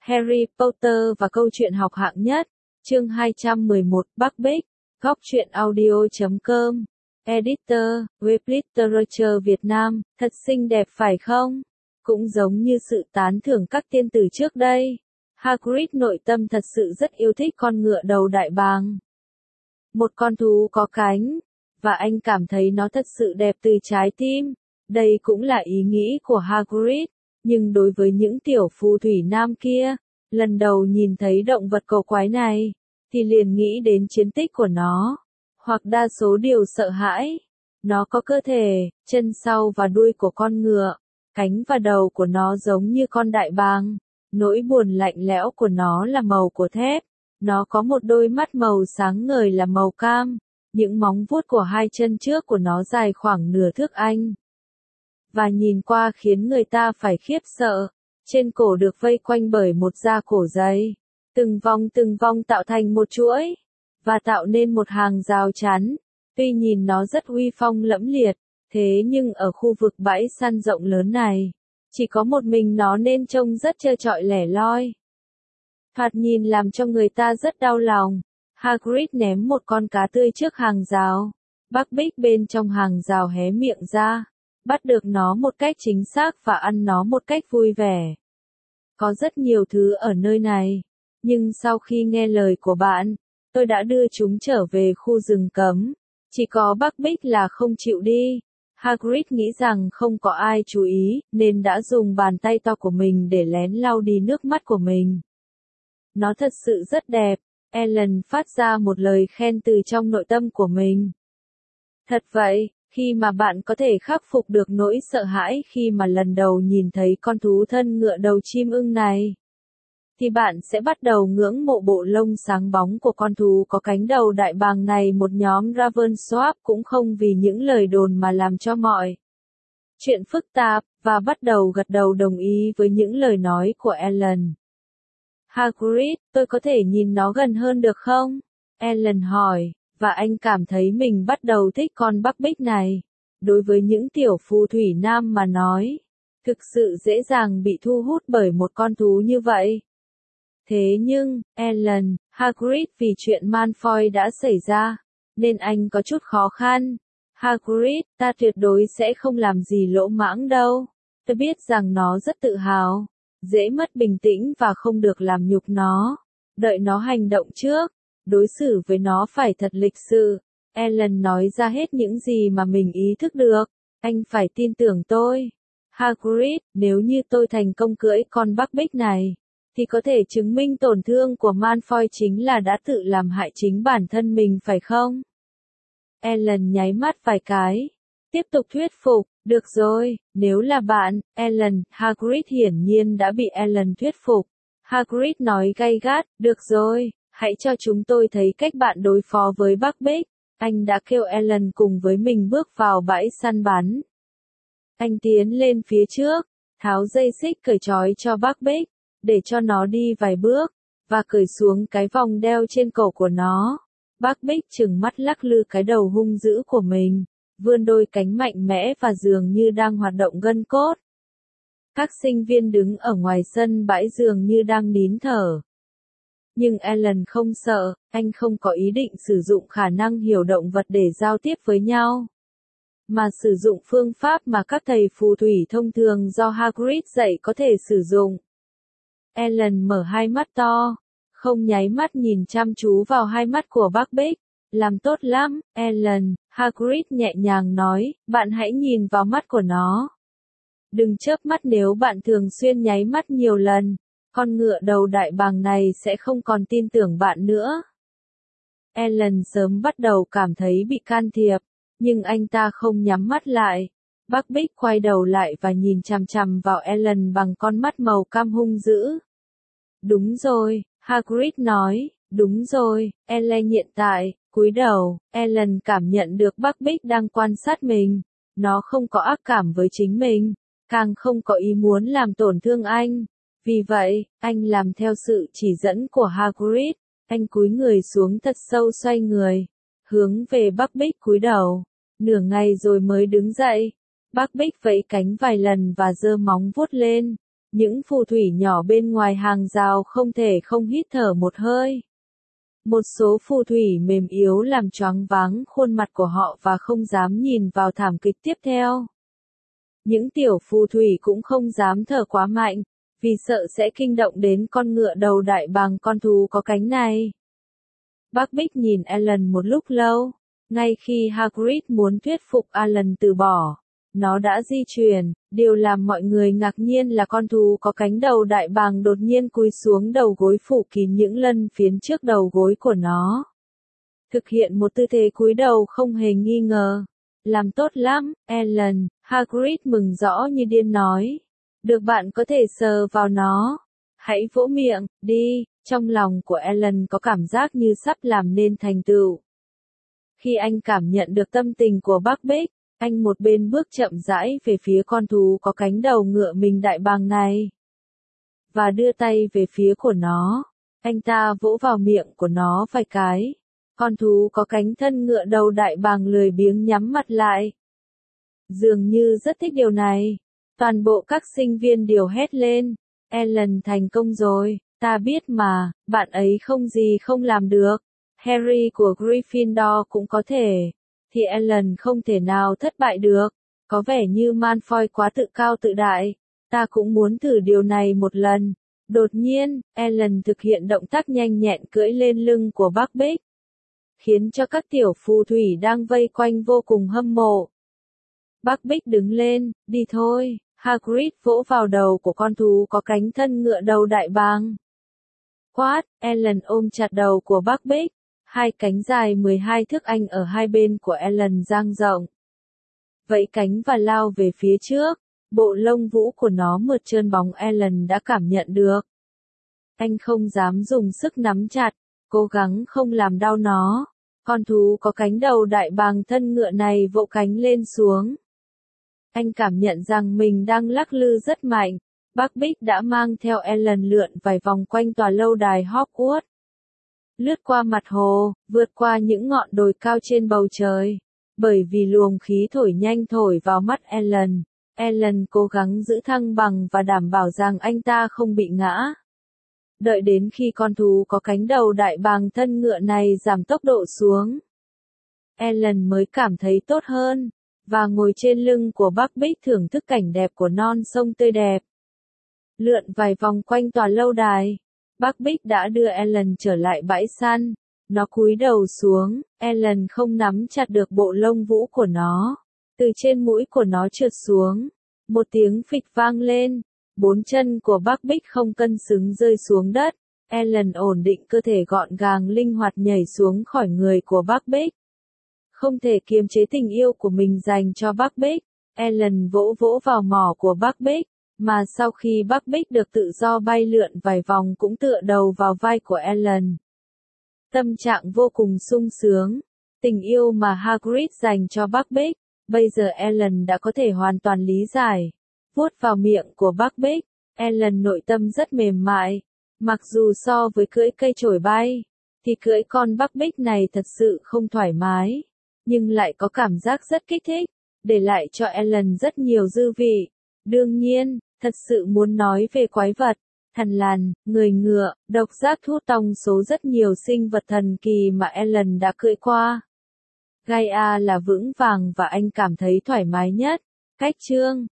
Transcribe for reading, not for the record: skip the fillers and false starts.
Harry Potter và câu chuyện học hạng nhất, chương 211, Bắc Bích, góc truyện audio.com, Editor, Web Literature Việt Nam, thật xinh đẹp phải không? Cũng giống như sự tán thưởng các tiên tử trước đây, Hagrid nội tâm thật sự rất yêu thích con ngựa đầu đại bàng. Một con thú có cánh, và anh cảm thấy nó thật sự đẹp từ trái tim. Đây cũng là ý nghĩ của Hagrid, nhưng đối với những tiểu phù thủy nam kia, lần đầu nhìn thấy động vật cổ quái này, thì liền nghĩ đến chiến tích của nó, hoặc đa số điều sợ hãi. Nó có cơ thể, chân sau và đuôi của con ngựa, cánh và đầu của nó giống như con đại bàng. Nỗi buồn lạnh lẽo của nó là màu của thép. Nó có một đôi mắt màu sáng ngời là màu cam. Những móng vuốt của hai chân trước của nó dài khoảng nửa thước Anh. Và nhìn qua khiến người ta phải khiếp sợ. Trên cổ được vây quanh bởi một da cổ dày. Từng vòng tạo thành một chuỗi. Và tạo nên một hàng rào chắn. Tuy nhìn nó rất uy phong lẫm liệt, thế nhưng ở khu vực bãi săn rộng lớn này, chỉ có một mình nó nên trông rất trơ trọi lẻ loi. Thoạt nhìn làm cho người ta rất đau lòng. Hagrid ném một con cá tươi trước hàng rào. Bắc Bích bên trong hàng rào hé miệng ra, bắt được nó một cách chính xác và ăn nó một cách vui vẻ. Có rất nhiều thứ ở nơi này, nhưng sau khi nghe lời của bạn, tôi đã đưa chúng trở về khu rừng cấm. Chỉ có Bắc Bích là không chịu đi. Hagrid nghĩ rằng không có ai chú ý, nên đã dùng bàn tay to của mình để lén lau đi nước mắt của mình. Nó thật sự rất đẹp. Ellen phát ra một lời khen từ trong nội tâm của mình. Thật vậy, khi mà bạn có thể khắc phục được nỗi sợ hãi khi mà lần đầu nhìn thấy con thú thân ngựa đầu chim ưng này, thì bạn sẽ bắt đầu ngưỡng mộ bộ lông sáng bóng của con thú có cánh đầu đại bàng này. Một nhóm Ravensworth cũng không vì những lời đồn mà làm cho mọi chuyện phức tạp, và bắt đầu gật đầu đồng ý với những lời nói của Ellen. Hagrid, tôi có thể nhìn nó gần hơn được không? Ellen hỏi, và anh cảm thấy mình bắt đầu thích con Bắc Bích này. Đối với những tiểu phù thủy nam mà nói, thực sự dễ dàng bị thu hút bởi một con thú như vậy. Thế nhưng, Ellen, Hagrid vì chuyện Malfoy đã xảy ra, nên anh có chút khó khăn. Hagrid, ta tuyệt đối sẽ không làm gì lỗ mãng đâu. Tôi biết rằng nó rất tự hào, dễ mất bình tĩnh và không được làm nhục nó. Đợi nó hành động trước, đối xử với nó phải thật lịch sự. Ellen nói ra hết những gì mà mình ý thức được. Anh phải tin tưởng tôi. Hagrid, nếu như tôi thành công cưỡi con Bắc Bích này, thì có thể chứng minh tổn thương của Malfoy chính là đã tự làm hại chính bản thân mình phải không? Ellen nháy mắt vài cái. Tiếp tục thuyết phục, được rồi, nếu là bạn, Ellen, Hagrid hiển nhiên đã bị Ellen thuyết phục. Hagrid nói gay gắt, được rồi, hãy cho chúng tôi thấy cách bạn đối phó với Bắc Bích. Anh đã kêu Ellen cùng với mình bước vào bãi săn bắn. Anh tiến lên phía trước, tháo dây xích cởi trói cho Bắc Bích, để cho nó đi vài bước, và cởi xuống cái vòng đeo trên cổ của nó. Bắc Bích trừng mắt lắc lư cái đầu hung dữ của mình, vươn đôi cánh mạnh mẽ và dường như đang hoạt động gân cốt. Các sinh viên đứng ở ngoài sân bãi dường như đang nín thở. Nhưng Ellen không sợ, anh không có ý định sử dụng khả năng hiểu động vật để giao tiếp với nhau, mà sử dụng phương pháp mà các thầy phù thủy thông thường do Hagrid dạy có thể sử dụng. Ellen mở hai mắt to, không nháy mắt nhìn chăm chú vào hai mắt của Bắc Bích. Làm tốt lắm, Ellen, Hagrid nhẹ nhàng nói, bạn hãy nhìn vào mắt của nó. Đừng chớp mắt, nếu bạn thường xuyên nháy mắt nhiều lần, con ngựa đầu đại bàng này sẽ không còn tin tưởng bạn nữa. Ellen sớm bắt đầu cảm thấy bị can thiệp, nhưng anh ta không nhắm mắt lại. Bắc Bích quay đầu lại và nhìn chằm chằm vào Ellen bằng con mắt màu cam hung dữ. Đúng rồi, Hagrid nói, đúng rồi. Ellen hiện tại, cúi đầu. Ellen cảm nhận được Bắc Bích đang quan sát mình. Nó không có ác cảm với chính mình, càng không có ý muốn làm tổn thương anh. Vì vậy, anh làm theo sự chỉ dẫn của Hagrid. Anh cúi người xuống thật sâu, xoay người, hướng về Bắc Bích cúi đầu. Nửa ngày rồi mới đứng dậy. Bắc Bích vẫy cánh vài lần và giơ móng vuốt lên. Những phù thủy nhỏ bên ngoài hàng rào không thể không hít thở một hơi. Một số phù thủy mềm yếu làm choáng váng khuôn mặt của họ và không dám nhìn vào thảm kịch tiếp theo. Những tiểu phù thủy cũng không dám thở quá mạnh, vì sợ sẽ kinh động đến con ngựa đầu đại bàng con thú có cánh này. Buckbeak nhìn Alan một lúc lâu, ngay khi Hagrid muốn thuyết phục Alan từ bỏ, nó đã di chuyển. Điều làm mọi người ngạc nhiên là con thú có cánh đầu đại bàng đột nhiên cúi xuống đầu gối phủ kín những lân phiến trước đầu gối của nó. Thực hiện một tư thế cúi đầu không hề nghi ngờ. Làm tốt lắm, Alan, Hagrid mừng rõ như điên nói. Được, bạn có thể sờ vào nó. Hãy vỗ miệng, đi. Trong lòng của Alan có cảm giác như sắp làm nên thành tựu. Khi anh cảm nhận được tâm tình của Buckbeak, anh một bên bước chậm rãi về phía con thú có cánh đầu ngựa mình đại bàng này. Và đưa tay về phía của nó. Anh ta vỗ vào miệng của nó vài cái. Con thú có cánh thân ngựa đầu đại bàng lười biếng nhắm mặt lại. Dường như rất thích điều này. Toàn bộ các sinh viên đều hét lên. Alan thành công rồi, ta biết mà, bạn ấy không gì không làm được. Harry của Gryffindor cũng có thể. Thì Alan không thể nào thất bại được. Có vẻ như Malfoy quá tự cao tự đại. Ta cũng muốn thử điều này một lần. Đột nhiên, Alan thực hiện động tác nhanh nhẹn cưỡi lên lưng của Buckbeak, khiến cho các tiểu phù thủy đang vây quanh vô cùng hâm mộ. Buckbeak đứng lên, đi thôi. Hagrid vỗ vào đầu của con thú có cánh thân ngựa đầu đại bàng. Quát, Alan ôm chặt đầu của Buckbeak. Hai cánh dài 12 thước anh ở hai bên của Alan dang rộng. Vẫy cánh và lao về phía trước. Bộ lông vũ của nó mượt trơn bóng Alan đã cảm nhận được. Anh không dám dùng sức nắm chặt, cố gắng không làm đau nó. Con thú có cánh đầu đại bàng thân ngựa này vỗ cánh lên xuống. Anh cảm nhận rằng mình đang lắc lư rất mạnh. Buckbeak đã mang theo Alan lượn vài vòng quanh tòa lâu đài Hogwarts. Lướt qua mặt hồ, vượt qua những ngọn đồi cao trên bầu trời. Bởi vì luồng khí thổi nhanh thổi vào mắt Alan, Alan cố gắng giữ thăng bằng và đảm bảo rằng anh ta không bị ngã. Đợi đến khi con thú có cánh đầu đại bàng thân ngựa này giảm tốc độ xuống, Alan mới cảm thấy tốt hơn, và ngồi trên lưng của Buckbeak thưởng thức cảnh đẹp của non sông tươi đẹp. Lượn vài vòng quanh tòa lâu đài, Buckbeak đã đưa Alan trở lại bãi săn. Nó cúi đầu xuống, Alan không nắm chặt được bộ lông vũ của nó. Từ trên mũi của nó trượt xuống. Một tiếng phịch vang lên. Bốn chân của Buckbeak không cân xứng rơi xuống đất. Alan ổn định cơ thể gọn gàng linh hoạt nhảy xuống khỏi người của Buckbeak. Không thể kiềm chế tình yêu của mình dành cho Buckbeak, Alan vỗ vỗ vào mỏ của Buckbeak, mà sau khi Buckbeak được tự do bay lượn vài vòng cũng tựa đầu vào vai của Alan. Tâm trạng vô cùng sung sướng. Tình yêu mà Hagrid dành cho Buckbeak, bây giờ Alan đã có thể hoàn toàn lý giải. Vuốt vào miệng của Buckbeak, Alan nội tâm rất mềm mại. Mặc dù so với cưỡi cây chổi bay, thì cưỡi con Buckbeak này thật sự không thoải mái, nhưng lại có cảm giác rất kích thích, để lại cho Alan rất nhiều dư vị. Đương nhiên, thật sự muốn nói về quái vật, thần lằn, người ngựa, độc giác thú trong số rất nhiều sinh vật thần kỳ mà Alan đã cưỡi qua. Gaia là vững vàng và anh cảm thấy thoải mái nhất. Cách chương